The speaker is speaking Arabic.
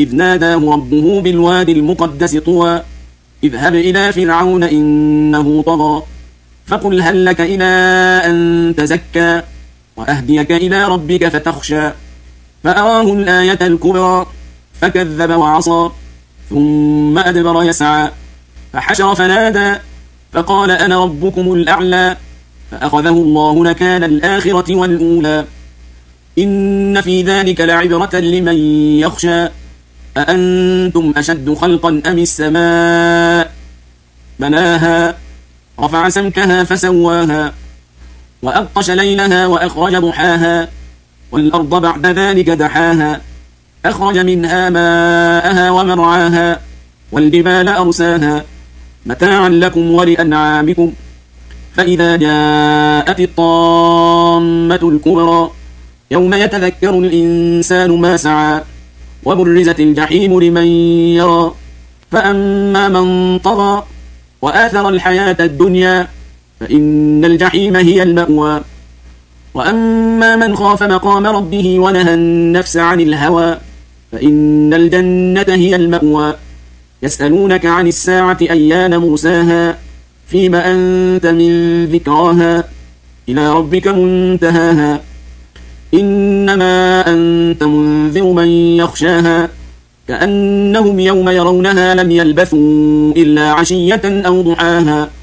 إذ ناداه ربه بالواد المقدس طوى اذهب إلى فرعون إنه طغى فقل هل لك إلى أن تزكى وأهديك إلى ربك فتخشى فأراه الآية الكبرى فكذب وعصى ثم أدبر يسعى فحشر فنادى فقال أنا ربكم الأعلى فأخذه الله نكال الآخرة والأولى إن في ذلك لعبرة لمن يخشى أأنتم أشد خلقا أم السماء بناها رفع سمكها فسواها وأغطش ليلها وأخرج ضحاها والأرض بعد ذلك دحاها أخرج منها ماءها ومرعاها والجبال أرساها متاعا لكم ولأنعامكم فإذا جاءت الطامة الكبرى يوم يتذكر الإنسان ما سعى وبرزت الجحيم لمن يرى فأما من طغى وآثر الحياة الدنيا فإن الجحيم هي المأوى وأما من خاف مقام ربه ونهى النفس عن الهوى فإن الجنة هي المأوى يسألونك عن الساعة أيان مرساها فيم أنت من ذكراها إلى ربك منتهاها إنما أنت منذر من يخشاها كأنهم يوم يرونها لم يلبثوا إلا عشية أو ضحاها